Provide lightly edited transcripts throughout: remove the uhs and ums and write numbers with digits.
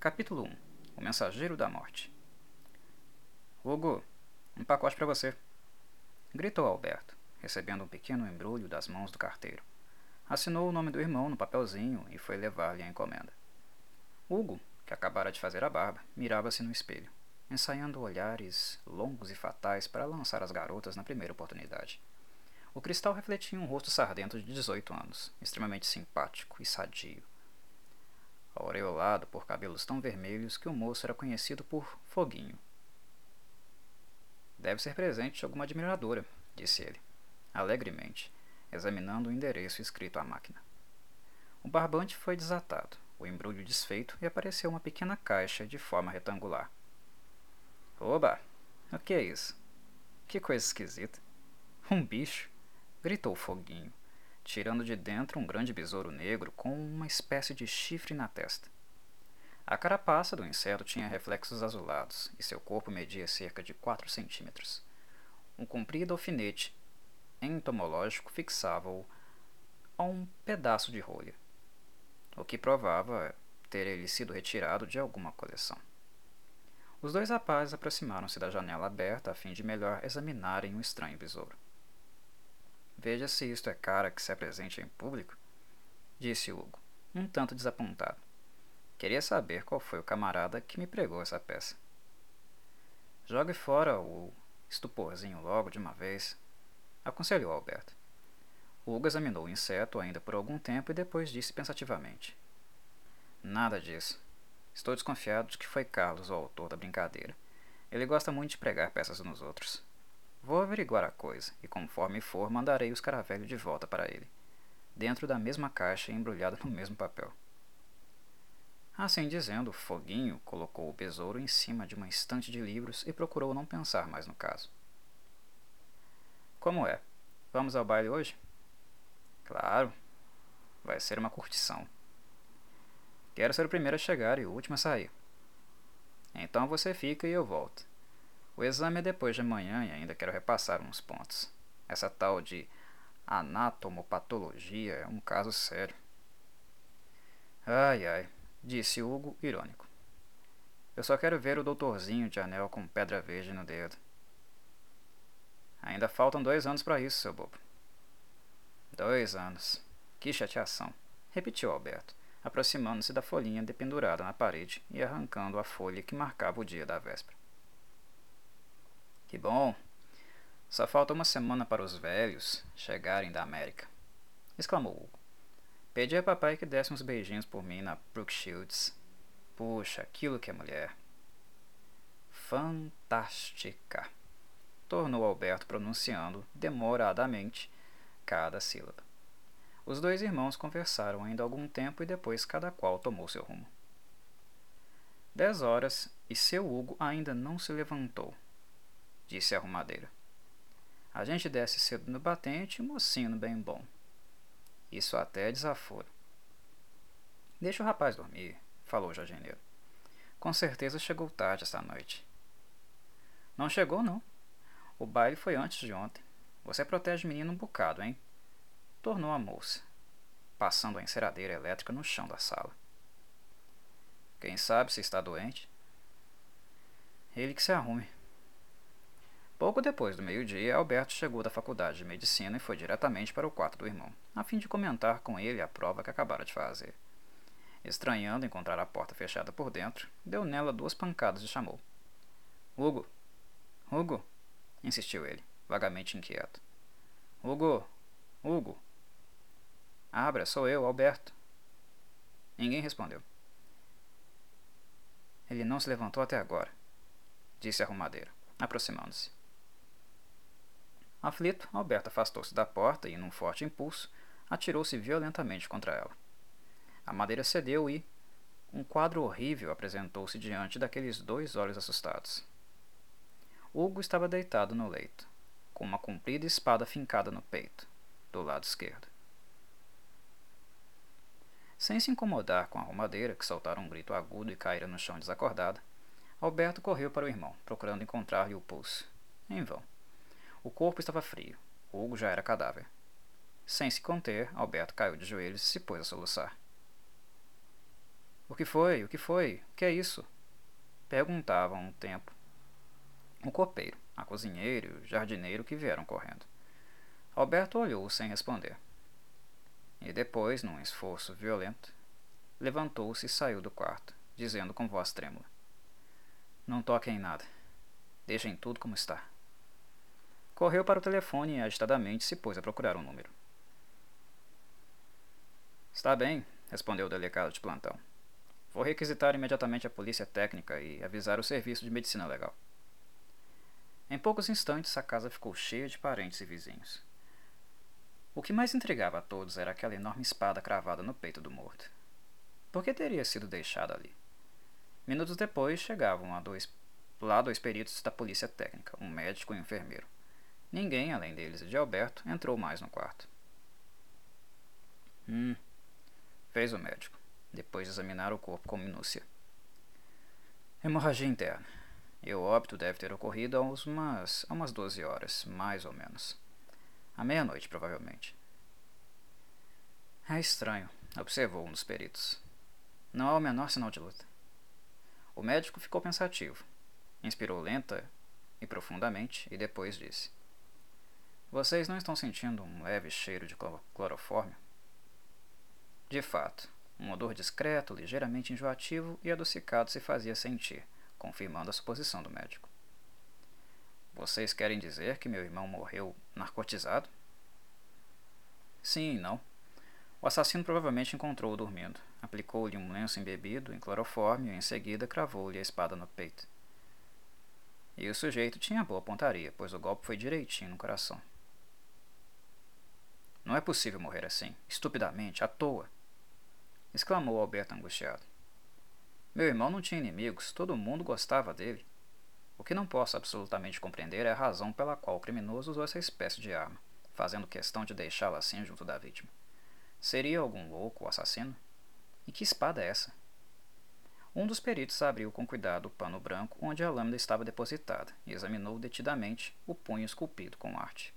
Capítulo 1. O Mensageiro da Morte. Hugo, um pacote para você, gritou Alberto, recebendo um pequeno embrulho das mãos do carteiro. Assinou o nome do irmão no papelzinho e foi levar-lhe a encomenda. Hugo, que acabara de fazer a barba, mirava-se no espelho, ensaiando olhares longos e fatais para lançar as garotas na primeira oportunidade. O cristal refletia um rosto sardento de 18 anos, extremamente simpático e sadio, aureolado por cabelos tão vermelhos que o moço era conhecido por Foguinho. Deve ser presente de alguma admiradora, disse ele, alegremente, examinando o endereço escrito à máquina. O barbante foi desatado, o embrulho desfeito e apareceu uma pequena caixa de forma retangular. Oba! O que é isso? Que coisa esquisita! Um bicho! Gritou Foguinho, tirando de dentro um grande besouro negro com uma espécie de chifre na testa. A carapaça do inseto tinha reflexos azulados e seu corpo media cerca de 4 centímetros. Um comprido alfinete entomológico fixava-o a um pedaço de rolha, o que provava ter ele sido retirado de alguma coleção. Os dois rapazes aproximaram-se da janela aberta a fim de melhor examinarem o estranho besouro. Veja se isto é cara que se apresente em público, disse Hugo, um tanto desapontado. Queria saber qual foi o camarada que me pregou essa peça. Jogue fora o estuporzinho logo de uma vez, aconselhou Alberto. Hugo examinou o inseto ainda por algum tempo e depois disse pensativamente. Nada disso. Estou desconfiado de que foi Carlos o autor da brincadeira. Ele gosta muito de pregar peças nos outros. Vou averiguar a coisa, e conforme for, mandarei o escaravelho de volta para ele, dentro da mesma caixa e embrulhado no mesmo papel. Assim dizendo, Foguinho colocou o besouro em cima de uma estante de livros e procurou não pensar mais no caso. Como é? Vamos ao baile hoje? Claro, vai ser uma curtição. Quero ser o primeiro a chegar e o último a sair. Então você fica e eu volto. O exame é depois de amanhã e ainda quero repassar uns pontos. Essa tal de anatomopatologia é um caso sério. Ai, ai, disse Hugo, irônico. Eu só quero ver o doutorzinho de anel com pedra verde no dedo. Ainda faltam 2 anos para isso, seu bobo. 2 anos. Que chateação, repetiu Alberto, aproximando-se da folhinha dependurada na parede e arrancando a folha que marcava o dia da véspera. Que bom! Só falta uma semana para os velhos chegarem da América, exclamou Hugo. Pedi a papai que desse uns beijinhos por mim na Brooke Shields. Puxa, aquilo que é mulher. Fantástica, tornou Alberto pronunciando demoradamente cada sílaba. Os dois irmãos conversaram ainda algum tempo e depois cada qual tomou seu rumo. 10 horas e seu Hugo ainda não se levantou, disse a arrumadeira. A gente desce cedo no batente e o mocinho bem bom. Isso até é desaforo. Deixa o rapaz dormir, falou o jardineiro. Com certeza chegou tarde esta noite. Não chegou, não. O baile foi antes de ontem. Você protege o menino um bocado, hein? Tornou a moça, passando a enceradeira elétrica no chão da sala. Quem sabe se está doente? Ele que se arrume. Pouco depois do meio-dia, Alberto chegou da faculdade de medicina e foi diretamente para o quarto do irmão, a fim de comentar com ele a prova que acabara de fazer. Estranhando encontrar a porta fechada por dentro, deu nela 2 pancadas e chamou. Hugo! Hugo! Insistiu ele, vagamente inquieto. Hugo! Hugo! Abra, sou eu, Alberto. Ninguém respondeu. Ele não se levantou até agora, disse a arrumadeira, aproximando-se. Aflito, Alberto afastou-se da porta e, num forte impulso, atirou-se violentamente contra ela. A madeira cedeu e um quadro horrível apresentou-se diante daqueles 2 olhos assustados. Hugo estava deitado no leito, com uma comprida espada fincada no peito, do lado esquerdo. Sem se incomodar com a arrumadeira, que soltara um grito agudo e caíra no chão desacordada, Alberto correu para o irmão, procurando encontrar-lhe o pulso. Em vão. O corpo estava frio. Hugo já era cadáver. Sem se conter, Alberto caiu de joelhos e se pôs a soluçar. O O que foi? O que foi? O que é isso? Perguntavam um tempo o copeiro, a cozinheira e o jardineiro que vieram correndo. Alberto olhou sem responder. E depois, num esforço violento, levantou-se e saiu do quarto, dizendo com voz trêmula: Não toquem em nada. Deixem tudo como está. Correu para o telefone e agitadamente se pôs a procurar um número. Está bem, respondeu o delegado de plantão. Vou requisitar imediatamente a polícia técnica e avisar o serviço de medicina legal. Em poucos instantes a casa ficou cheia de parentes e vizinhos. O que mais intrigava a todos era aquela enorme espada cravada no peito do morto. Por que teria sido deixada ali? Minutos depois chegavam lá dois peritos da polícia técnica, um médico e um enfermeiro. Ninguém, além deles e de Alberto, entrou mais no quarto. Fez o médico, depois de examinar o corpo com minúcia. Hemorragia interna. E o óbito deve ter ocorrido há umas 12 horas, mais ou menos. À meia-noite, provavelmente. É estranho, observou um dos peritos. Não há o menor sinal de luta. O médico ficou pensativo. Inspirou lenta e profundamente e depois disse: Vocês não estão sentindo um leve cheiro de clorofórmio? De fato, um odor discreto, ligeiramente enjoativo e adocicado se fazia sentir, confirmando a suposição do médico. Vocês querem dizer que meu irmão morreu narcotizado? Sim e não. O assassino provavelmente encontrou-o dormindo, aplicou-lhe um lenço embebido em clorofórmio e em seguida cravou-lhe a espada no peito. E o sujeito tinha boa pontaria, pois o golpe foi direitinho no coração. Não é possível morrer assim, estupidamente, à toa! Exclamou Alberto angustiado. Meu irmão não tinha inimigos, todo mundo gostava dele. O que não posso absolutamente compreender é a razão pela qual o criminoso usou essa espécie de arma, fazendo questão de deixá-la assim junto da vítima. Seria algum louco o assassino? E que espada é essa? Um dos peritos abriu com cuidado o pano branco onde a lâmina estava depositada e examinou detidamente o punho esculpido com arte.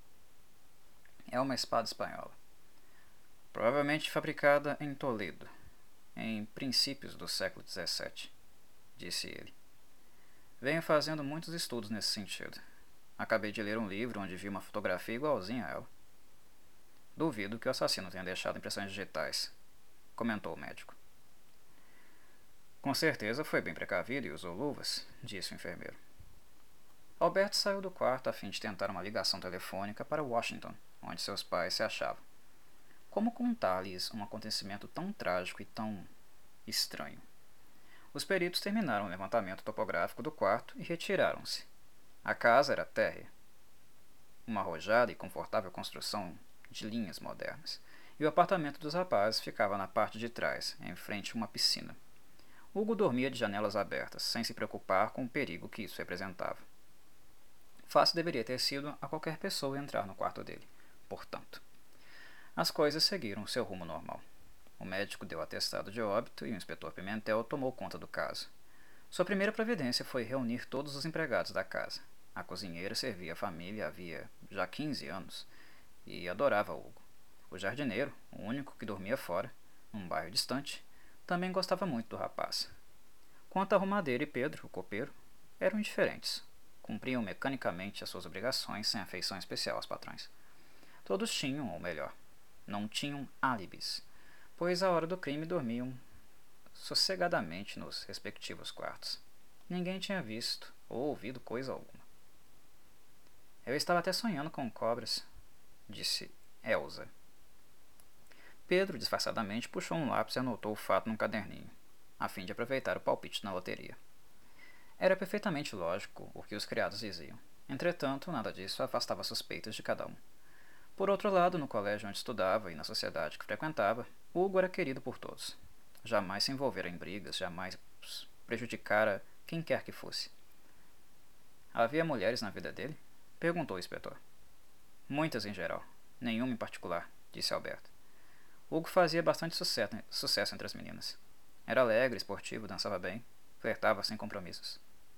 É uma espada espanhola. Provavelmente fabricada em Toledo, em princípios do século XVII, disse ele. Venho fazendo muitos estudos nesse sentido. Acabei de ler um livro onde vi uma fotografia igualzinha a ela. Duvido que o assassino tenha deixado impressões digitais, comentou o médico. Com certeza foi bem precavido e usou luvas, disse o enfermeiro. Alberto saiu do quarto a fim de tentar uma ligação telefônica para Washington, onde seus pais se achavam. Como contar-lhes um acontecimento tão trágico e tão estranho? Os peritos terminaram o levantamento topográfico do quarto e retiraram-se. A casa era térrea, uma arrojada e confortável construção de linhas modernas, e o apartamento dos rapazes ficava na parte de trás, em frente a uma piscina. Hugo dormia de janelas abertas, sem se preocupar com o perigo que isso representava. Fácil deveria ter sido a qualquer pessoa entrar no quarto dele, portanto. As coisas seguiram seu rumo normal. O médico deu atestado de óbito e o inspetor Pimentel tomou conta do caso. Sua primeira providência foi reunir todos os empregados da casa. A cozinheira servia a família havia já 15 anos e adorava Hugo. O jardineiro, o único que dormia fora, num bairro distante, também gostava muito do rapaz. Quanto a Arrumadeira e Pedro, o copeiro, eram indiferentes. Cumpriam mecanicamente as suas obrigações sem afeição especial aos patrões. Todos tinham, ou melhor, não tinham álibis, pois à hora do crime dormiam sossegadamente nos respectivos quartos. Ninguém tinha visto ou ouvido coisa alguma. Eu estava até sonhando com cobras, disse Elsa. Pedro, disfarçadamente, puxou um lápis e anotou o fato num caderninho, a fim de aproveitar o palpite na loteria. Era perfeitamente lógico o que os criados diziam. Entretanto, nada disso afastava suspeitas de cada um. Por outro lado, no colégio onde estudava e na sociedade que frequentava, Hugo era querido por todos. Jamais se envolvera em brigas, jamais prejudicara quem quer que fosse. Havia mulheres na vida dele? Perguntou o inspetor. Muitas em geral, nenhuma em particular, disse Alberto. Hugo fazia bastante sucesso entre as meninas. Era alegre, esportivo, dançava bem, flertava sem compromissos.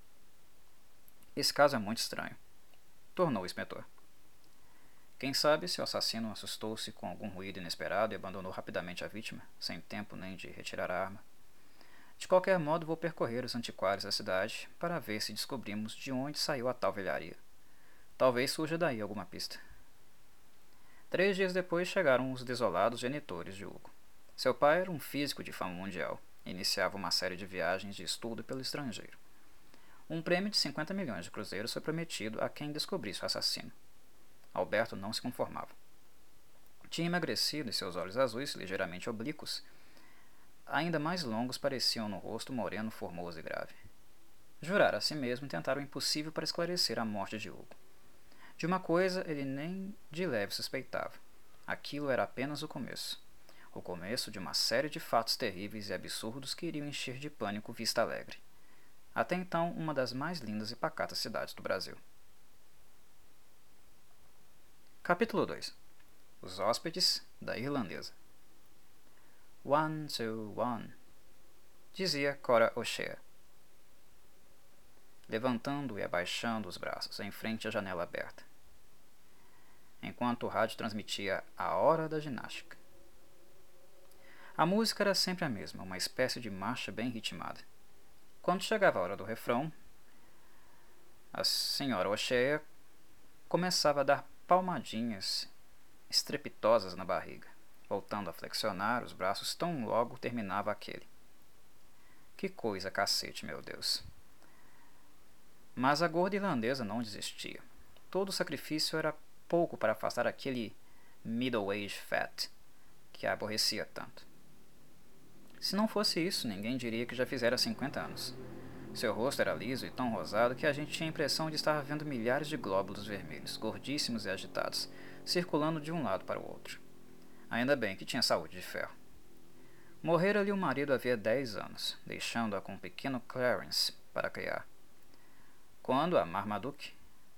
Esse caso é muito estranho, tornou o inspetor. Quem sabe se o assassino assustou-se com algum ruído inesperado e abandonou rapidamente a vítima, sem tempo nem de retirar a arma. De qualquer modo, vou percorrer os antiquários da cidade para ver se descobrimos de onde saiu a tal velharia. Talvez surja daí alguma pista. 3 dias depois chegaram os desolados genitores de Hugo. Seu pai era um físico de fama mundial e iniciava uma série de viagens de estudo pelo estrangeiro. Um prêmio de 50 milhões de cruzeiros foi prometido a quem descobrisse o assassino. Alberto não se conformava. Tinha emagrecido e seus olhos azuis, ligeiramente oblíquos, ainda mais longos, pareciam no rosto moreno, formoso e grave. Jurara a si mesmo tentar o impossível para esclarecer a morte de Hugo. De uma coisa ele nem de leve suspeitava. Aquilo era apenas o começo. O começo de uma série de fatos terríveis e absurdos que iriam encher de pânico Vista Alegre. Até então, uma das mais lindas e pacatas cidades do Brasil. Capítulo 2. Os hóspedes da irlandesa. 1, 2, 1, dizia Cora O'Shea, levantando e abaixando os braços em frente à janela aberta, enquanto o rádio transmitia a hora da ginástica. A música era sempre a mesma, uma espécie de marcha bem ritmada. Quando chegava a hora do refrão, a senhora O'Shea começava a dar palmadinhas estrepitosas na barriga, voltando a flexionar os braços tão logo terminava aquele. Que coisa, cacete, meu Deus! Mas a gorda irlandesa não desistia. Todo o sacrifício era pouco para afastar aquele middle-aged fat que a aborrecia tanto. Se não fosse isso, ninguém diria que já fizera 50 anos. Seu rosto era liso e tão rosado que a gente tinha a impressão de estar vendo milhares de glóbulos vermelhos, gordíssimos e agitados, circulando de um lado para o outro. Ainda bem que tinha saúde de ferro. Morrera-lhe o marido havia 10 anos, deixando-a com o pequeno Clarence para criar. Quanto a Marmaduke,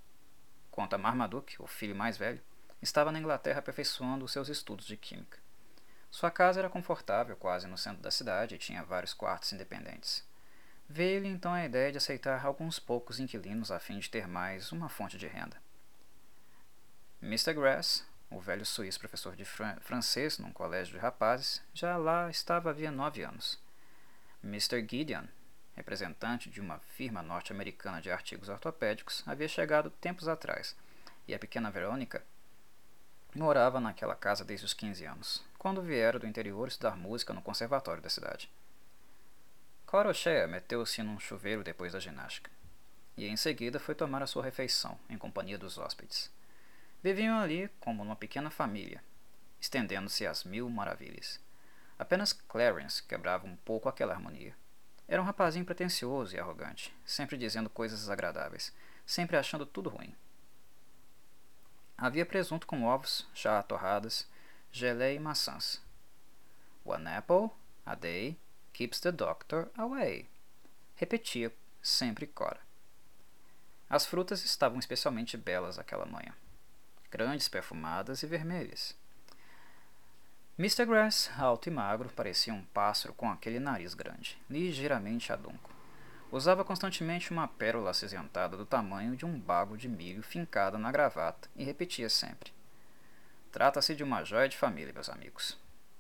o filho mais velho, estava na Inglaterra aperfeiçoando os seus estudos de química. Sua casa era confortável, quase no centro da cidade, e tinha vários quartos independentes. Veio-lhe então a ideia de aceitar alguns poucos inquilinos a fim de ter mais uma fonte de renda. Mr. Grass, o velho suíço professor de francês num colégio de rapazes, já lá estava havia 9 anos. Mr. Gideon, representante de uma firma norte-americana de artigos ortopédicos, havia chegado tempos atrás, e a pequena Verônica morava naquela casa desde os 15 anos, quando viera do interior estudar música no conservatório da cidade. Cora O'Shea meteu-se num chuveiro depois da ginástica, e em seguida foi tomar a sua refeição, em companhia dos hóspedes. Viviam ali como numa pequena família, estendendo-se às 1000 maravilhas. Apenas Clarence quebrava um pouco aquela harmonia. Era um rapazinho pretensioso e arrogante, sempre dizendo coisas desagradáveis, sempre achando tudo ruim. Havia presunto com ovos, chá, torradas, geleia e maçãs. One apple a day keeps the doctor away, repetia sempre Cora. As frutas estavam especialmente belas aquela manhã, grandes, perfumadas e vermelhas. Mr. Grass, alto e magro, parecia um pássaro com aquele nariz grande, ligeiramente adunco. Usava constantemente uma pérola acinzentada do tamanho de um bago de milho fincada na gravata e repetia sempre: "Trata-se de uma joia de família, meus amigos."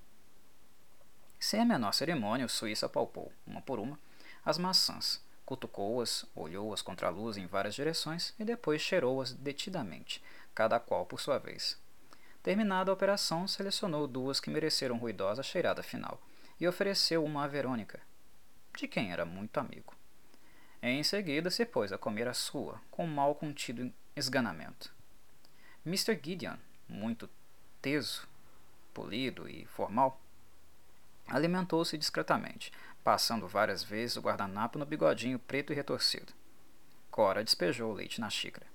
Sem a menor cerimônia, o suíço apalpou, uma por uma, as maçãs, cutucou-as, olhou-as contra a luz em várias direções e depois cheirou-as detidamente, cada qual por sua vez. Terminada a operação, selecionou 2 que mereceram ruidosa cheirada final e ofereceu uma à Verônica, de quem era muito amigo. Em seguida, se pôs a comer a sua, com mal contido esganamento. Mr. Gideon, muito teso, polido e formal, alimentou-se discretamente, passando várias vezes o guardanapo no bigodinho preto e retorcido. Cora despejou o leite na xícara.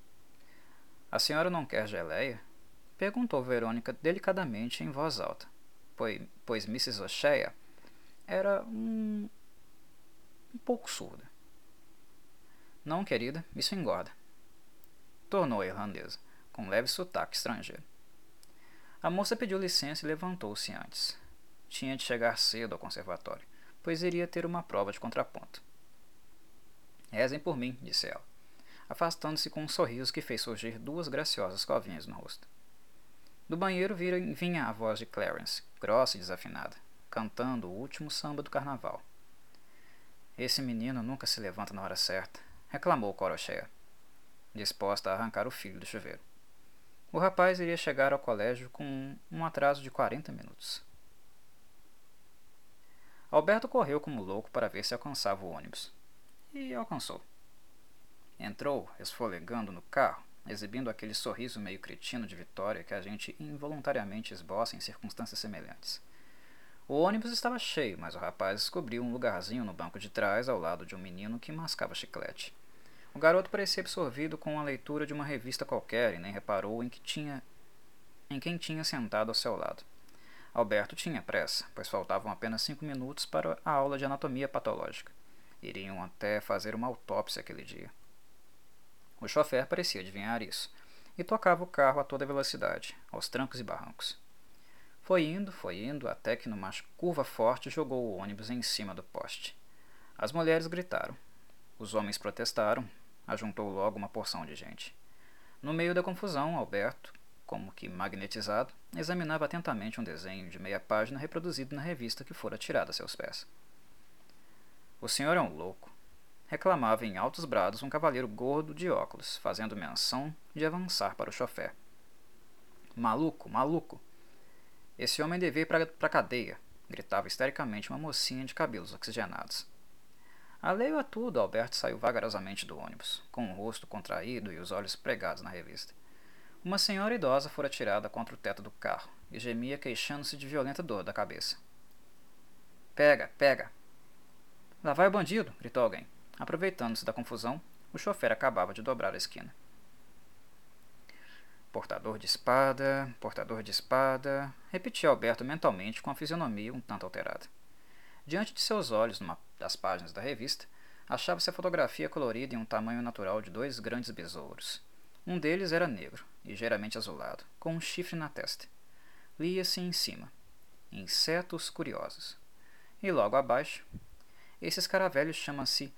"A senhora não quer geleia?" perguntou Verônica delicadamente em voz alta, pois Mrs. O'Shea era um pouco surda. "Não, querida, isso engorda", tornou a irlandesa, com leve sotaque estrangeiro. A moça pediu licença e levantou-se antes. Tinha de chegar cedo ao conservatório, pois iria ter uma prova de contraponto. "Rezem por mim", disse ela, afastando-se com um sorriso que fez surgir 2 graciosas covinhas no rosto. Do banheiro vinha a voz de Clarence, grossa e desafinada, cantando o último samba do carnaval. Esse menino nunca se levanta na hora certa, reclamou Corocheia, disposta a arrancar o filho do chuveiro. O rapaz iria chegar ao colégio com um atraso de 40 minutos. Alberto correu como louco para ver se alcançava o ônibus. E alcançou. Entrou, esfolegando no carro, exibindo aquele sorriso meio cretino de vitória que a gente involuntariamente esboça em circunstâncias semelhantes. O ônibus estava cheio, mas o rapaz descobriu um lugarzinho no banco de trás ao lado de um menino que mascava chiclete. O garoto parecia absorvido com a leitura de uma revista qualquer e nem reparou em quem tinha sentado ao seu lado. Alberto tinha pressa, pois faltavam apenas 5 minutos para a aula de anatomia patológica. Iriam até fazer uma autópsia aquele dia. O chofer parecia adivinhar isso, e tocava o carro a toda velocidade, aos trancos e barrancos. Foi indo, até que numa curva forte jogou o ônibus em cima do poste. As mulheres gritaram. Os homens protestaram. Ajuntou logo uma porção de gente. No meio da confusão, Alberto, como que magnetizado, examinava atentamente um desenho de meia página reproduzido na revista que fora tirada a seus pés. O senhor é um louco, reclamava em altos brados um cavalheiro gordo de óculos, fazendo menção de avançar para o chofer. Maluco, maluco! Esse homem devia ir para a cadeia, gritava histericamente uma mocinha de cabelos oxigenados. Alheio a tudo, Alberto saiu vagarosamente do ônibus, com o rosto contraído e os olhos pregados na revista. Uma senhora idosa fora tirada contra o teto do carro e gemia queixando-se de violenta dor da cabeça. Pega, pega! Lá vai o bandido! Gritou alguém. Aproveitando-se da confusão, o chofer acabava de dobrar a esquina. Portador de espada, repetia Alberto mentalmente com a fisionomia um tanto alterada. Diante de seus olhos, numa das páginas da revista, achava-se a fotografia colorida em um tamanho natural de 2 grandes besouros. Um deles era negro, ligeiramente azulado, com um chifre na testa. Lia-se em cima: Insetos curiosos. E logo abaixo: Esse escaravelho chama-se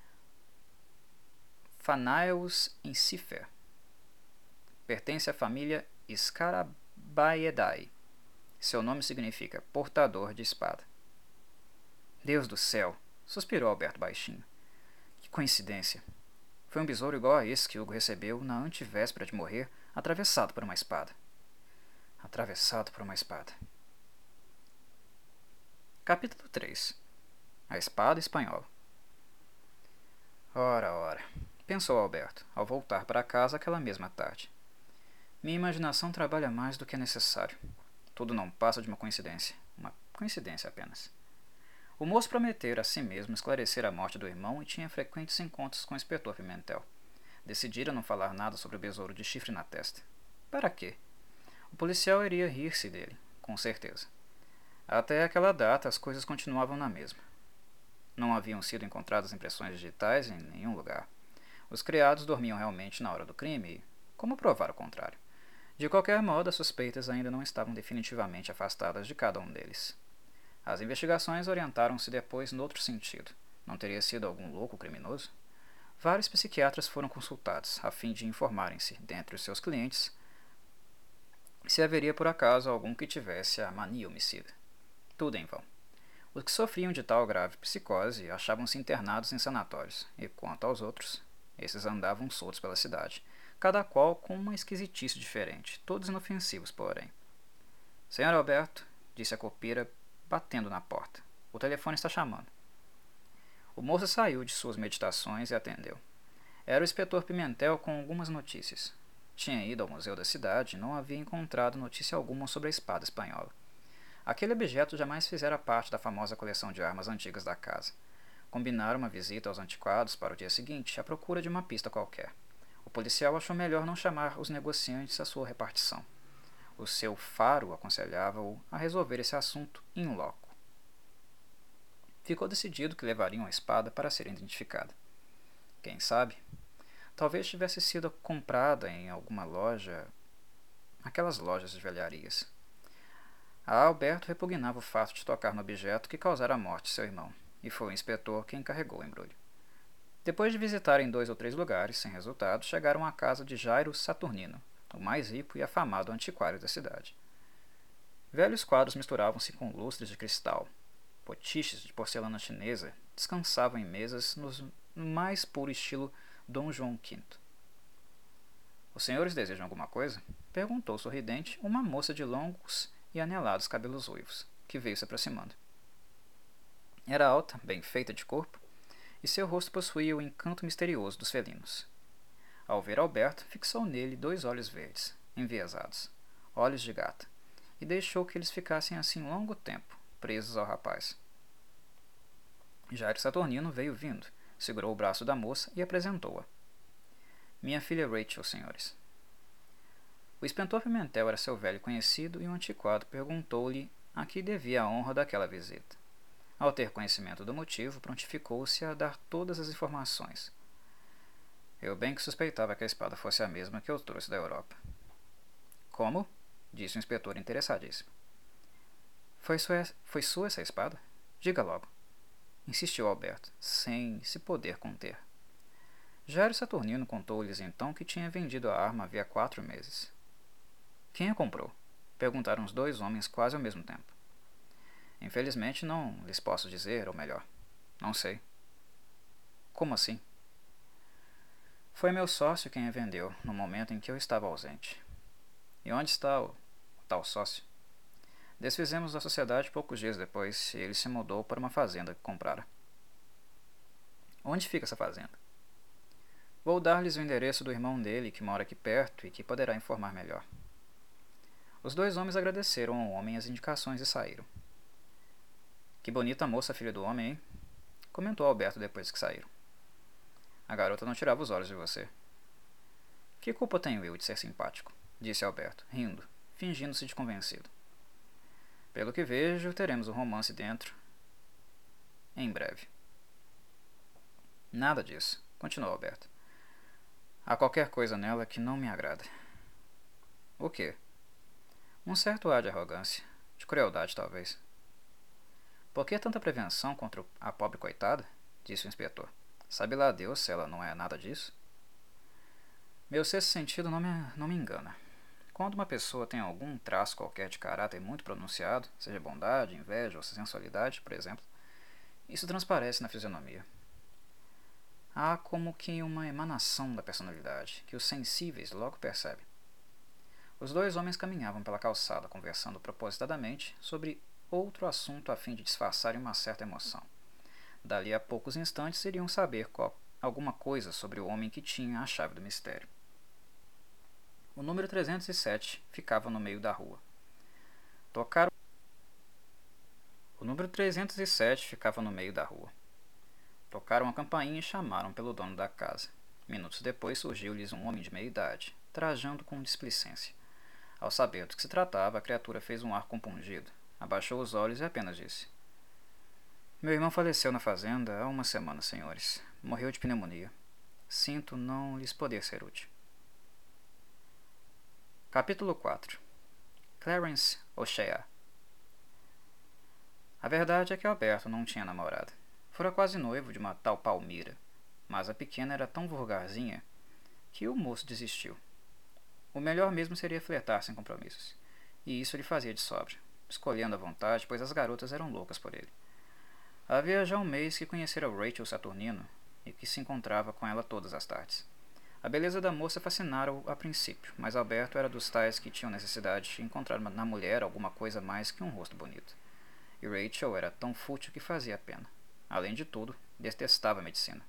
Phanaeus encifer. Pertence à família Scarabaeidae. Seu nome significa portador de espada. Deus do céu! Suspirou Alberto baixinho. Que coincidência! Foi um besouro igual a esse que Hugo recebeu na antevéspera de morrer, atravessado por uma espada. Atravessado por uma espada. Capítulo 3. A espada espanhola. Ora, pensou Alberto, ao voltar para casa aquela mesma tarde. Minha imaginação trabalha mais do que é necessário. Tudo não passa de uma coincidência. Uma coincidência apenas. O moço prometera a si mesmo esclarecer a morte do irmão e tinha frequentes encontros com o inspetor Pimentel. Decidira não falar nada sobre o besouro de chifre na testa. Para quê? O policial iria rir-se dele, com certeza. Até aquela data as coisas continuavam na mesma. Não haviam sido encontradas impressões digitais em nenhum lugar. Os criados dormiam realmente na hora do crime e, como provar o contrário? De qualquer modo, as suspeitas ainda não estavam definitivamente afastadas de cada um deles. As investigações orientaram-se depois noutro sentido. Não teria sido algum louco criminoso? Vários psiquiatras foram consultados, a fim de informarem-se, dentre os seus clientes, se haveria por acaso algum que tivesse a mania homicida. Tudo em vão. Os que sofriam de tal grave psicose achavam-se internados em sanatórios, e quanto aos outros, esses andavam soltos pela cidade, cada qual com uma esquisitice diferente, todos inofensivos, porém. Senhor Alberto, disse a copeira, batendo na porta. O telefone está chamando. O moço saiu de suas meditações e atendeu. Era o inspetor Pimentel com algumas notícias. Tinha ido ao museu da cidade e não havia encontrado notícia alguma sobre a espada espanhola. Aquele objeto jamais fizera parte da famosa coleção de armas antigas da casa. Combinaram uma visita aos antiquados para o dia seguinte, à procura de uma pista qualquer. O policial achou melhor não chamar os negociantes à sua repartição. O seu faro aconselhava-o a resolver esse assunto in loco. Ficou decidido que levariam a espada para ser identificada. Quem sabe? Talvez tivesse sido comprada em alguma loja, aquelas lojas de velharias. A Alberto repugnava o fato de tocar no objeto que causara a morte de seu irmão, e foi o inspetor quem carregou o embrulho. Depois de visitarem 2 ou 3 lugares, sem resultado, chegaram à casa de Jairo Saturnino, o mais rico e afamado antiquário da cidade. Velhos quadros misturavam-se com lustres de cristal, potiches de porcelana chinesa descansavam em mesas no mais puro estilo Dom João V. Os senhores desejam alguma coisa? Perguntou sorridente uma moça de longos e anelados cabelos ruivos, que veio se aproximando. Era alta, bem feita de corpo, e seu rosto possuía o encanto misterioso dos felinos. Ao ver Alberto, fixou nele 2 olhos verdes, enviesados, olhos de gata, e deixou que eles ficassem assim longo tempo, presos ao rapaz. Jairo Saturnino veio vindo, segurou o braço da moça e apresentou-a. Minha filha Rachel, senhores. O Espentor Pimentel era seu velho conhecido e o antiquado perguntou-lhe a que devia a honra daquela visita. Ao ter conhecimento do motivo, prontificou-se a dar todas as informações. Eu bem que suspeitava que a espada fosse a mesma que eu trouxe da Europa. Como? Disse o inspetor interessadíssimo. Foi sua essa espada? Diga logo. Insistiu Alberto, sem se poder conter. Jairo Saturnino contou-lhes então que tinha vendido a arma havia 4 meses. Quem a comprou? Perguntaram os 2 homens quase ao mesmo tempo. Infelizmente não lhes posso dizer, ou melhor, não sei. Como assim? Foi meu sócio quem a vendeu, no momento em que eu estava ausente. E onde está o tal sócio? Desfizemos a sociedade poucos dias depois e ele se mudou para uma fazenda que comprara. Onde fica essa fazenda? Vou dar-lhes o endereço do irmão dele, que mora aqui perto e que poderá informar melhor. Os 2 homens agradeceram ao homem as indicações e saíram. Que bonita moça, filha do homem, hein? Comentou Alberto depois que saíram. A garota não tirava os olhos de você. Que culpa tenho eu de ser simpático? Disse Alberto, rindo, fingindo-se de convencido. Pelo que vejo, teremos um romance dentro em breve. Nada disso, continuou Alberto. Há qualquer coisa nela que não me agrada. O quê? Um certo ar de arrogância, de crueldade talvez. Por que tanta prevenção contra a pobre coitada? Disse o inspetor. Sabe lá Deus se ela não é nada disso? Meu sexto sentido não me engana. Quando uma pessoa tem algum traço qualquer de caráter muito pronunciado, seja bondade, inveja ou sensualidade, por exemplo, isso transparece na fisionomia. Há como que uma emanação da personalidade, que os sensíveis logo percebem. Os 2 homens caminhavam pela calçada, conversando propositadamente sobre outro assunto a fim de disfarçarem uma certa emoção. Dali a poucos instantes iriam saber alguma coisa sobre o homem que tinha a chave do mistério. O número 307 ficava no meio da rua. O número 307 ficava no meio da rua. Tocaram a campainha e chamaram pelo dono da casa. Minutos depois surgiu-lhes um homem de meia idade, trajando com displicência. Ao saber do que se tratava, a criatura fez um ar compungido, abaixou os olhos e apenas disse: Meu irmão faleceu na fazenda há 1 semana, senhores. Morreu de pneumonia. Sinto não lhes poder ser útil. Capítulo 4. Clarence O'Shea. A verdade é que Alberto não tinha namorada. Fora quase noivo de uma tal Palmira, mas a pequena era tão vulgarzinha que o moço desistiu. O melhor mesmo seria flertar sem compromissos, e isso ele fazia de sobra, escolhendo à vontade, pois as garotas eram loucas por ele. Havia já 1 mês que conhecera Rachel Saturnino e que se encontrava com ela todas as tardes. A beleza da moça fascinara-o a princípio, mas Alberto era dos tais que tinham necessidade de encontrar na mulher alguma coisa mais que um rosto bonito. E Rachel era tão fútil que fazia pena. Além de tudo, detestava a medicina.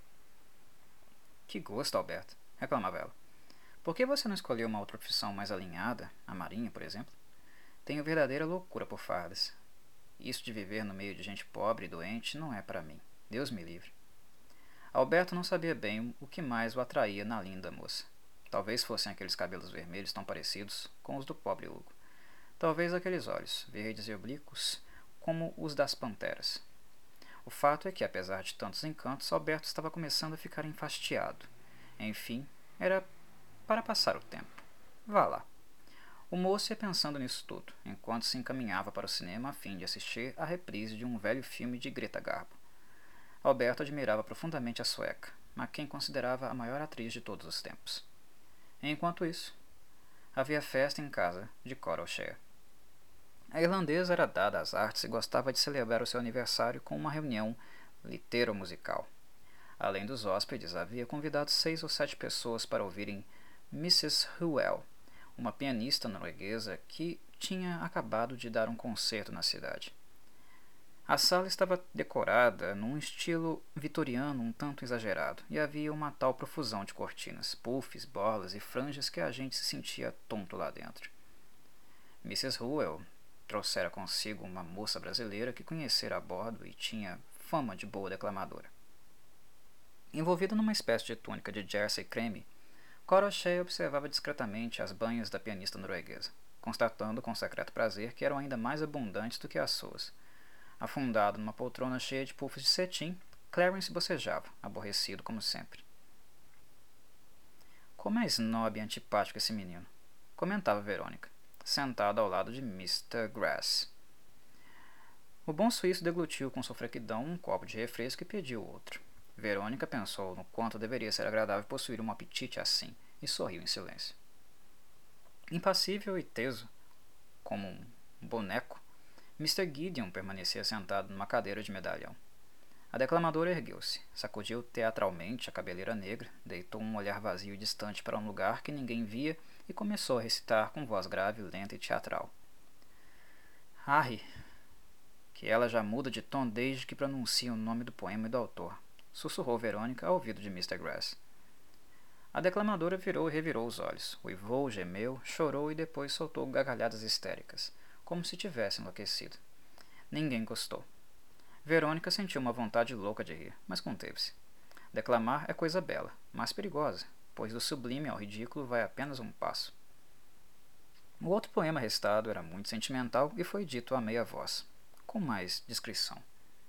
Que gosto, Alberto, reclamava ela. Por que você não escolheu uma outra profissão mais alinhada, a marinha, por exemplo? Tenho verdadeira loucura por fardas. Isso de viver no meio de gente pobre e doente não é para mim. Deus me livre. Alberto não sabia bem o que mais o atraía na linda moça. Talvez fossem aqueles cabelos vermelhos tão parecidos com os do pobre Hugo. Talvez aqueles olhos, verdes e oblíquos, como os das panteras. O fato é que, apesar de tantos encantos, Alberto estava começando a ficar enfastiado. Enfim, era para passar o tempo. Vá lá. O moço ia pensando nisso tudo, enquanto se encaminhava para o cinema a fim de assistir à reprise de um velho filme de Greta Garbo. Alberto admirava profundamente a sueca, a quem considerava a maior atriz de todos os tempos. Enquanto isso, havia festa em casa de Cora O'Shea. A irlandesa era dada às artes e gostava de celebrar o seu aniversário com uma reunião litero-musical. Além dos hóspedes, havia convidado 6 ou 7 pessoas para ouvirem Mrs. Howell, uma pianista norueguesa que tinha acabado de dar um concerto na cidade. A sala estava decorada num estilo vitoriano um tanto exagerado, e havia uma tal profusão de cortinas, puffs, borlas e franjas que a gente se sentia tonto lá dentro. Mrs. Howell trouxera consigo uma moça brasileira que conhecera a bordo e tinha fama de boa declamadora. Envolvida numa espécie de túnica de jersey creme, Cora O'Shea observava discretamente as banhas da pianista norueguesa, constatando com secreto prazer que eram ainda mais abundantes do que as suas. Afundado numa poltrona cheia de puffs de cetim, Clarence bocejava, aborrecido como sempre. Como é snob e antipático esse menino, comentava Verônica, sentada ao lado de Mr. Grass. O bom suíço deglutiu com sofreguidão um copo de refresco e pediu outro. Verônica pensou no quanto deveria ser agradável possuir um apetite assim, e sorriu em silêncio. Impassível e teso, como um boneco, Mr. Gideon permanecia sentado numa cadeira de medalhão. A declamadora ergueu-se, sacudiu teatralmente a cabeleira negra, deitou um olhar vazio e distante para um lugar que ninguém via e começou a recitar com voz grave, lenta e teatral. Harry, que ela já muda de tom desde que pronuncia o nome do poema e do autor, sussurrou Verônica ao ouvido de Mr. Grass. A declamadora virou e revirou os olhos, uivou, gemeu, chorou e depois soltou gargalhadas histéricas, como se tivesse enlouquecido. Ninguém gostou. Verônica sentiu uma vontade louca de rir, mas conteve-se. Declamar é coisa bela, mas perigosa, pois do sublime ao ridículo vai apenas um passo. O outro poema recitado era muito sentimental e foi dito a meia voz, com mais discrição.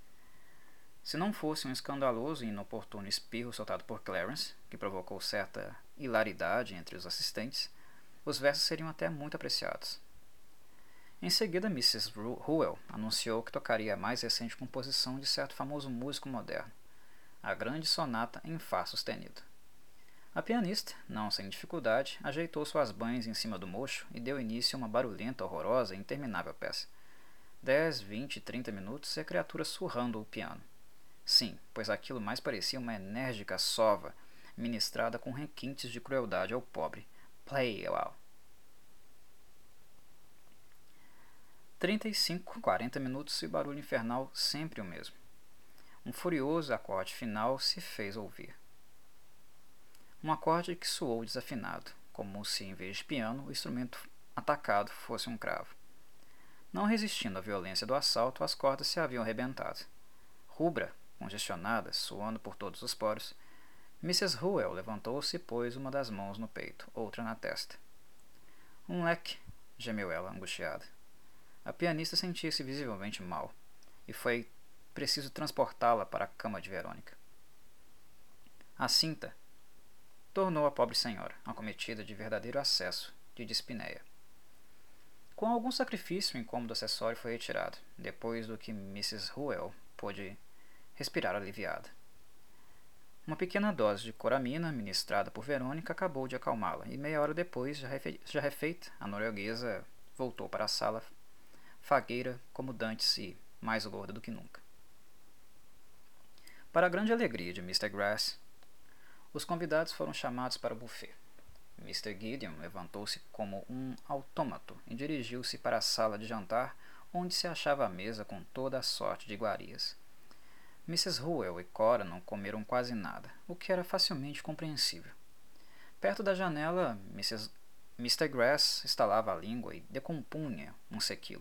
Se não fosse um escandaloso e inoportuno espirro soltado por Clarence, que provocou certa hilaridade entre os assistentes, os versos seriam até muito apreciados. Em seguida, Mrs. Howell anunciou que tocaria a mais recente composição de certo famoso músico moderno, a grande sonata em Fá sustenido. A pianista, não sem dificuldade, ajeitou suas banhas em cima do mocho e deu início a uma barulhenta, horrorosa e interminável peça. 10, 20, 30 minutos e a criatura surrando o piano. Sim, pois aquilo mais parecia uma enérgica sova, ministrada com requintes de crueldade ao pobre. Play, well. 35, 40 minutos e o barulho infernal sempre o mesmo. Um furioso acorde final se fez ouvir. Um acorde que soou desafinado, como se, em vez de piano, o instrumento atacado fosse um cravo. Não resistindo à violência do assalto, as cordas se haviam arrebentado. Rubra, congestionada, suando por todos os poros, Mrs. Howell levantou-se e pôs uma das mãos no peito, outra na testa. Um leque, gemeu ela, angustiada. A pianista sentia-se visivelmente mal, e foi preciso transportá-la para a cama de Verônica. A cinta, tornou a pobre senhora, acometida de verdadeiro acesso de dispneia. Com algum sacrifício, o incômodo acessório foi retirado, depois do que Mrs. Howell pôde respirar aliviada. Uma pequena dose de coramina, ministrada por Verônica, acabou de acalmá-la, e meia hora depois, já refeita, a norueguesa voltou para a sala, fagueira como dantes e mais gorda do que nunca. Para a grande alegria de Mr. Grass, os convidados foram chamados para o buffet. Mr. Gideon levantou-se como um autômato e dirigiu-se para a sala de jantar, onde se achava a mesa com toda a sorte de iguarias. Mrs. Howell e Cora não comeram quase nada, o que era facilmente compreensível. Perto da janela, Mr. Grass estalava a língua e decompunha um séquilo.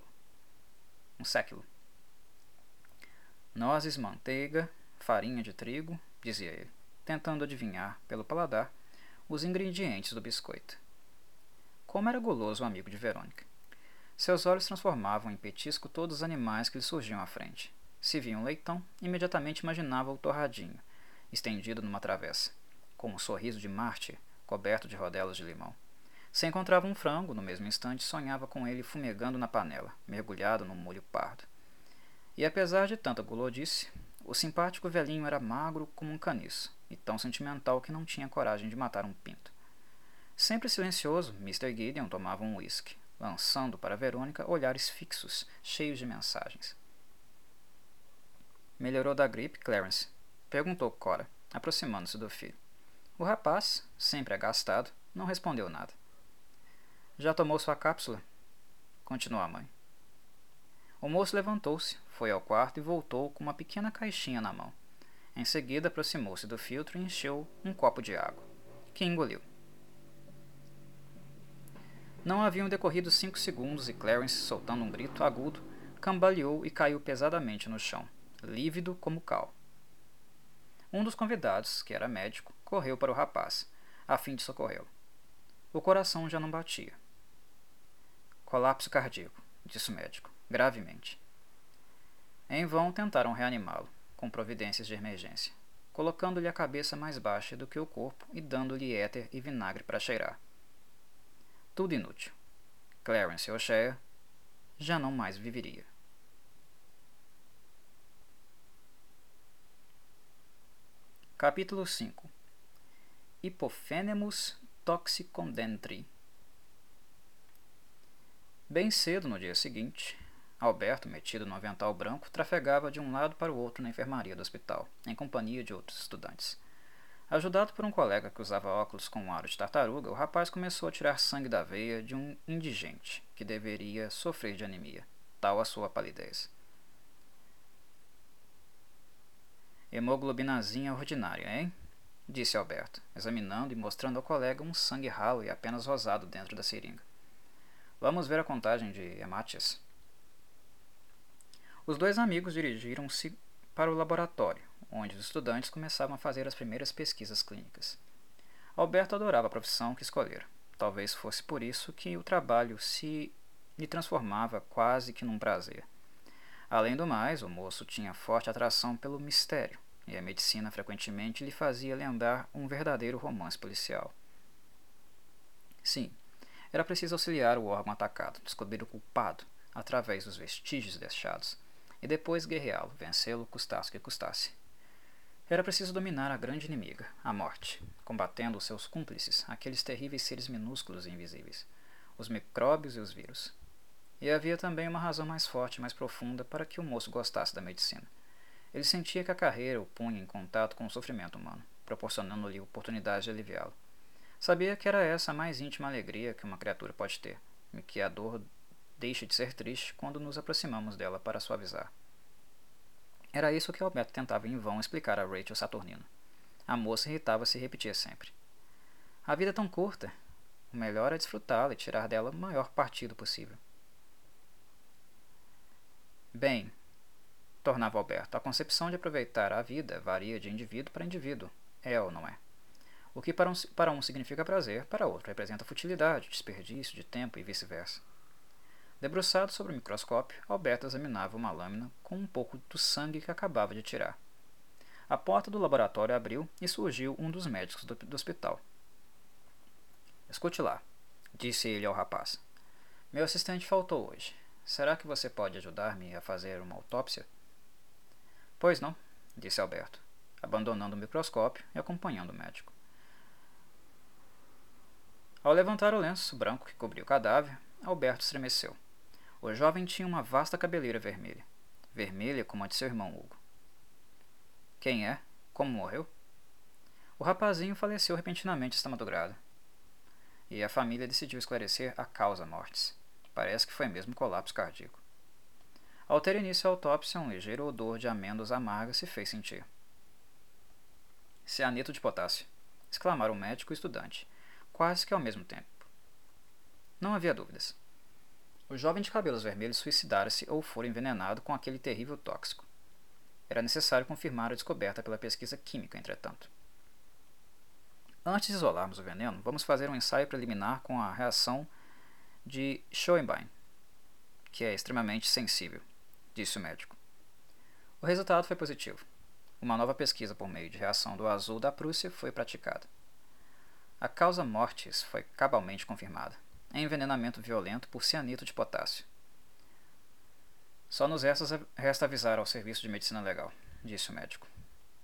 Nozes, manteiga, farinha de trigo, dizia ele, tentando adivinhar, pelo paladar, os ingredientes do biscoito. Como era guloso o amigo de Verônica. Seus olhos transformavam em petisco todos os animais que lhe surgiam à frente. Se via um leitão, imediatamente imaginava o torradinho, estendido numa travessa, com um sorriso de mártir coberto de rodelas de limão. Se encontrava um frango, no mesmo instante sonhava com ele fumegando na panela, mergulhado num molho pardo. E apesar de tanta gulodice, o simpático velhinho era magro como um caniço, e tão sentimental que não tinha coragem de matar um pinto. Sempre silencioso, Mr. Gideon tomava um uísque, lançando para Verônica olhares fixos, cheios de mensagens. Melhorou da gripe, Clarence? Perguntou Cora, aproximando-se do filho. O rapaz, sempre agastado, não respondeu nada. Já tomou sua cápsula? Continuou a mãe. O moço levantou-se, foi ao quarto e voltou com uma pequena caixinha na mão. Em seguida, aproximou-se do filtro e encheu um copo de água, que engoliu. Não haviam decorrido 5 segundos e Clarence, soltando um grito agudo, cambaleou e caiu pesadamente no chão, lívido como cal. Um dos convidados, que era médico, correu para o rapaz, a fim de socorrê-lo. O coração já não batia. Colapso cardíaco, disse o médico, gravemente. Em vão tentaram reanimá-lo, com providências de emergência, colocando-lhe a cabeça mais baixa do que o corpo e dando-lhe éter e vinagre para cheirar. Tudo inútil. Clarence O'Shea já não mais viveria. Capítulo 5. Hipophanemus toxicodendri. Bem cedo no dia seguinte, Alberto, metido no avental branco, trafegava de um lado para o outro na enfermaria do hospital, em companhia de outros estudantes. Ajudado por um colega que usava óculos com um aro de tartaruga, o rapaz começou a tirar sangue da veia de um indigente que deveria sofrer de anemia, tal a sua palidez. Hemoglobinazinha ordinária, hein? Disse Alberto, examinando e mostrando ao colega um sangue ralo e apenas rosado dentro da seringa. Vamos ver a contagem de hemácias. Os dois amigos dirigiram-se para o laboratório, onde os estudantes começavam a fazer as primeiras pesquisas clínicas. Alberto adorava a profissão que escolhera. Talvez fosse por isso que o trabalho se lhe transformava quase que num prazer. Além do mais, o moço tinha forte atração pelo mistério, e a medicina frequentemente lhe fazia lembrar um verdadeiro romance policial. Sim, era preciso auxiliar o órgão atacado, descobrir o culpado, através dos vestígios deixados, e depois guerreá-lo, vencê-lo, custasse o que custasse. Era preciso dominar a grande inimiga, a morte, combatendo os seus cúmplices, aqueles terríveis seres minúsculos e invisíveis, os micróbios e os vírus. E havia também uma razão mais forte e mais profunda para que o moço gostasse da medicina. Ele sentia que a carreira o punha em contato com o sofrimento humano, proporcionando-lhe oportunidade de aliviá-lo. Sabia que era essa a mais íntima alegria que uma criatura pode ter, e que a dor deixa de ser triste quando nos aproximamos dela para suavizar. Era isso que Alberto tentava em vão explicar a Rachel Saturnino. A moça irritava-se e repetia sempre. A vida é tão curta. O melhor é desfrutá-la e tirar dela o maior partido possível. Bem, tornava Alberto, a concepção de aproveitar a vida varia de indivíduo para indivíduo. É ou não é? O que para um significa prazer, para outro representa futilidade, desperdício de tempo e vice-versa. Debruçado sobre o microscópio, Alberto examinava uma lâmina com um pouco do sangue que acabava de tirar. A porta do laboratório abriu e surgiu um dos médicos do hospital. Escute lá, disse ele ao rapaz. Meu assistente faltou hoje. Será que você pode ajudar-me a fazer uma autópsia? Pois não, disse Alberto, abandonando o microscópio e acompanhando o médico. Ao levantar o lenço branco que cobria o cadáver, Alberto estremeceu. O jovem tinha uma vasta cabeleira vermelha, vermelha como a de seu irmão Hugo. Quem é? Como morreu? O rapazinho faleceu repentinamente esta madrugada. E a família decidiu esclarecer a causa mortis. Parece que foi mesmo colapso cardíaco. Ao ter início a autópsia, um ligeiro odor de amêndoas amargas se fez sentir. Cianeto de potássio, exclamaram o médico e o estudante, quase que ao mesmo tempo. Não havia dúvidas. O jovem de cabelos vermelhos suicidara-se ou fora envenenado com aquele terrível tóxico. Era necessário confirmar a descoberta pela pesquisa química, entretanto. Antes de isolarmos o veneno, vamos fazer um ensaio preliminar com a reação de Schoenbein, que é extremamente sensível, disse o médico. O resultado foi positivo. Uma nova pesquisa por meio de reação do azul da Prússia foi praticada. A causa mortis foi cabalmente confirmada. Envenenamento violento por cianeto de potássio. Só nos resta avisar ao Serviço de Medicina Legal, disse o médico.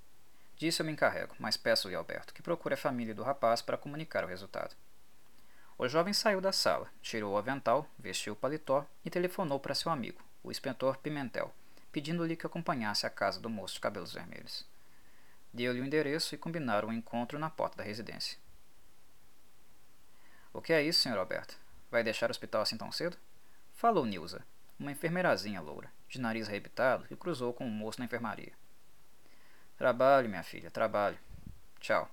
Disso eu me encarrego, mas peço-lhe, Alberto, que procure a família do rapaz para comunicar o resultado. O jovem saiu da sala, tirou o avental, vestiu o paletó e telefonou para seu amigo, o inspetor Pimentel, pedindo-lhe que acompanhasse à casa do moço de cabelos vermelhos. Deu-lhe o endereço e combinaram um encontro na porta da residência. O que é isso, Sr. Alberto? Vai deixar o hospital assim tão cedo? Falou Nilza, uma enfermeirazinha loura, de nariz arrebitado, que cruzou com o moço na enfermaria. Trabalho, minha filha, trabalho. Tchau.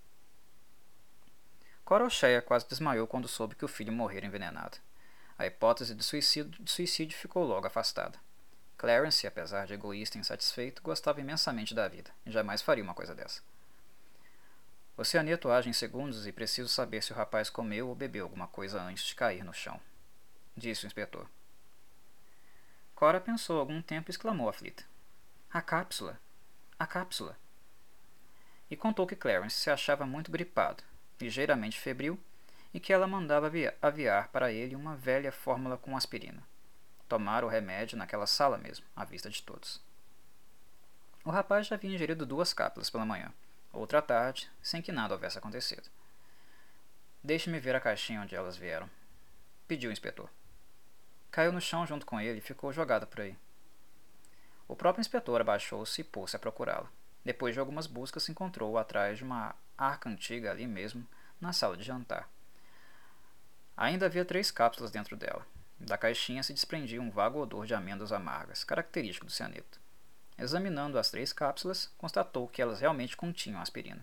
Cora O'Shea quase desmaiou quando soube que o filho morrera envenenado. A hipótese de suicídio ficou logo afastada. Clarence, apesar de egoísta e insatisfeito, gostava imensamente da vida e jamais faria uma coisa dessa. O cianeto age em segundos e preciso saber se o rapaz comeu ou bebeu alguma coisa antes de cair no chão, disse o inspetor. Cora pensou algum tempo e exclamou aflita. A cápsula! A cápsula! E contou que Clarence se achava muito gripado, ligeiramente febril, e que ela mandava aviar para ele uma velha fórmula com aspirina. Tomara o remédio naquela sala mesmo, à vista de todos. O rapaz já havia ingerido 2 cápsulas pela manhã, outra à tarde, sem que nada houvesse acontecido. Deixe-me ver a caixinha onde elas vieram, pediu o inspetor. Caiu no chão junto com ele e ficou jogada por aí. O próprio inspetor abaixou-se e pôs-se a procurá-la. Depois de algumas buscas, encontrou-o atrás de uma arca antiga ali mesmo, na sala de jantar. Ainda havia 3 cápsulas dentro dela. Da caixinha se desprendia um vago odor de amêndoas amargas, característico do cianeto. Examinando as 3 cápsulas, constatou que elas realmente continham aspirina.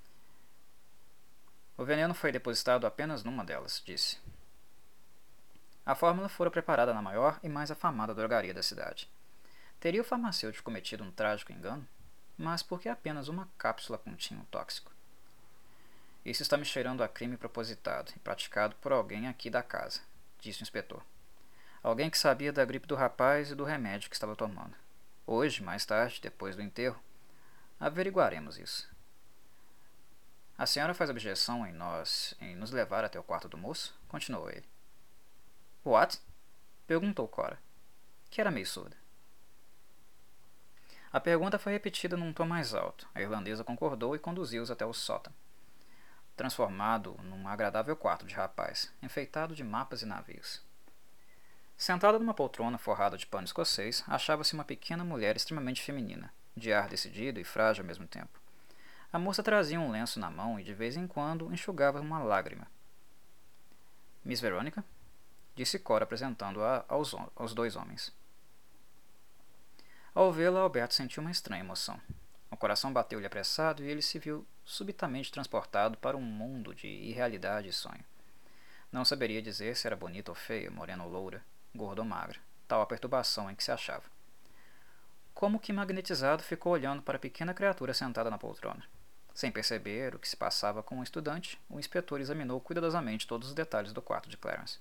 O veneno foi depositado apenas numa delas, disse. A fórmula fora preparada na maior e mais afamada drogaria da cidade. Teria o farmacêutico cometido um trágico engano? Mas por que apenas uma cápsula continha um tóxico? Isso está me cheirando a crime propositado e praticado por alguém aqui da casa, disse o inspetor. Alguém que sabia da gripe do rapaz e do remédio que estava tomando. Hoje, mais tarde, depois do enterro, averiguaremos isso. A senhora faz objeção em nos levar até o quarto do moço? Continuou ele. What? Perguntou Cora, que era meio surda. A pergunta foi repetida num tom mais alto. A irlandesa concordou e conduziu-os até o sótão, transformado num agradável quarto de rapaz, enfeitado de mapas e navios. Sentada numa poltrona forrada de pano escocês, achava-se uma pequena mulher extremamente feminina, de ar decidido e frágil ao mesmo tempo. A moça trazia um lenço na mão e de vez em quando enxugava uma lágrima. Miss Veronica? Disse Cora apresentando-a aos 2 homens. Ao vê-la, Alberto sentiu uma estranha emoção. O coração bateu-lhe apressado e ele se viu subitamente transportado para um mundo de irrealidade e sonho. Não saberia dizer se era bonita ou feia, morena ou loura, gorda ou magra, tal a perturbação em que se achava. Como que magnetizado, ficou olhando para a pequena criatura sentada na poltrona. Sem perceber o que se passava com o estudante, o inspetor examinou cuidadosamente todos os detalhes do quarto de Clarence.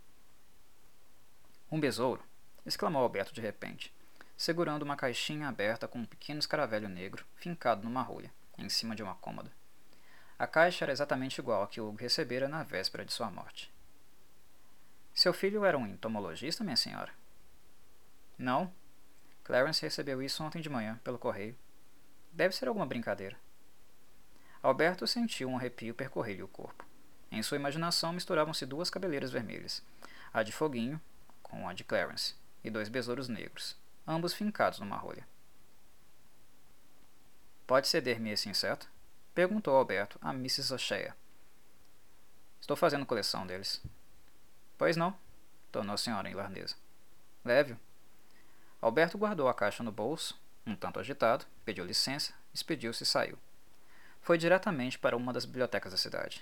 Um besouro! Exclamou Alberto de repente, segurando uma caixinha aberta com um pequeno escaravelho negro fincado numa rolha, em cima de uma cômoda. A caixa era exatamente igual à que Hugo recebera na véspera de sua morte. Seu filho era um entomologista, minha senhora? Não. Clarence recebeu isso ontem de manhã, pelo correio. Deve ser alguma brincadeira. Alberto sentiu um arrepio percorrer-lhe o corpo. Em sua imaginação misturavam-se 2 cabeleiras vermelhas, a de Foguinho com a de Clarence, e 2 besouros negros, ambos fincados numa rolha. Pode ceder-me esse inseto? Perguntou Alberto a Mrs. O'Shea. Estou fazendo coleção deles. Pois não, tornou a senhora irlandesa. Leve-o. Alberto guardou a caixa no bolso, um tanto agitado, pediu licença, despediu-se e saiu. Foi diretamente para uma das bibliotecas da cidade.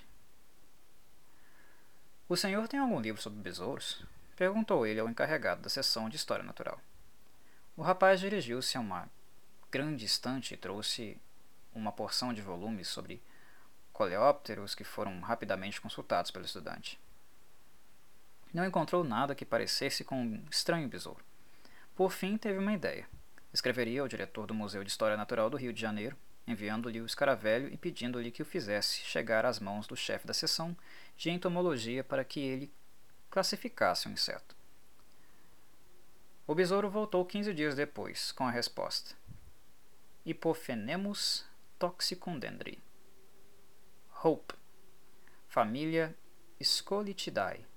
O senhor tem algum livro sobre besouros? Perguntou ele ao encarregado da seção de História Natural. O rapaz dirigiu-se a uma grande estante e trouxe uma porção de volumes sobre coleópteros que foram rapidamente consultados pelo estudante. Não encontrou nada que parecesse com um estranho besouro. Por fim, teve uma ideia. Escreveria ao diretor do Museu de História Natural do Rio de Janeiro, enviando-lhe o escaravelho e pedindo-lhe que o fizesse chegar às mãos do chefe da seção de entomologia para que ele classificasse o inseto. O besouro voltou 15 dias depois, com a resposta: Hipophenemus toxicodendri. Hope. Família Scolitidae.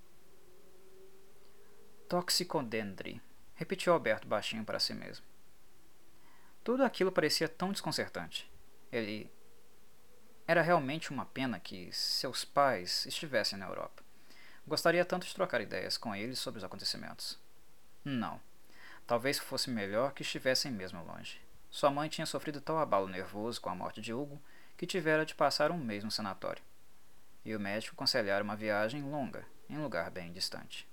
Toxicodendri, repetiu Alberto baixinho para si mesmo. Tudo aquilo parecia tão desconcertante. Ele... Era realmente uma pena que seus pais estivessem na Europa. Gostaria tanto de trocar ideias com eles sobre os acontecimentos. Não. Talvez fosse melhor que estivessem mesmo longe. Sua mãe tinha sofrido tal abalo nervoso com a morte de Hugo que tivera de passar um mês no sanatório. E o médico aconselhara uma viagem longa, em um lugar bem distante.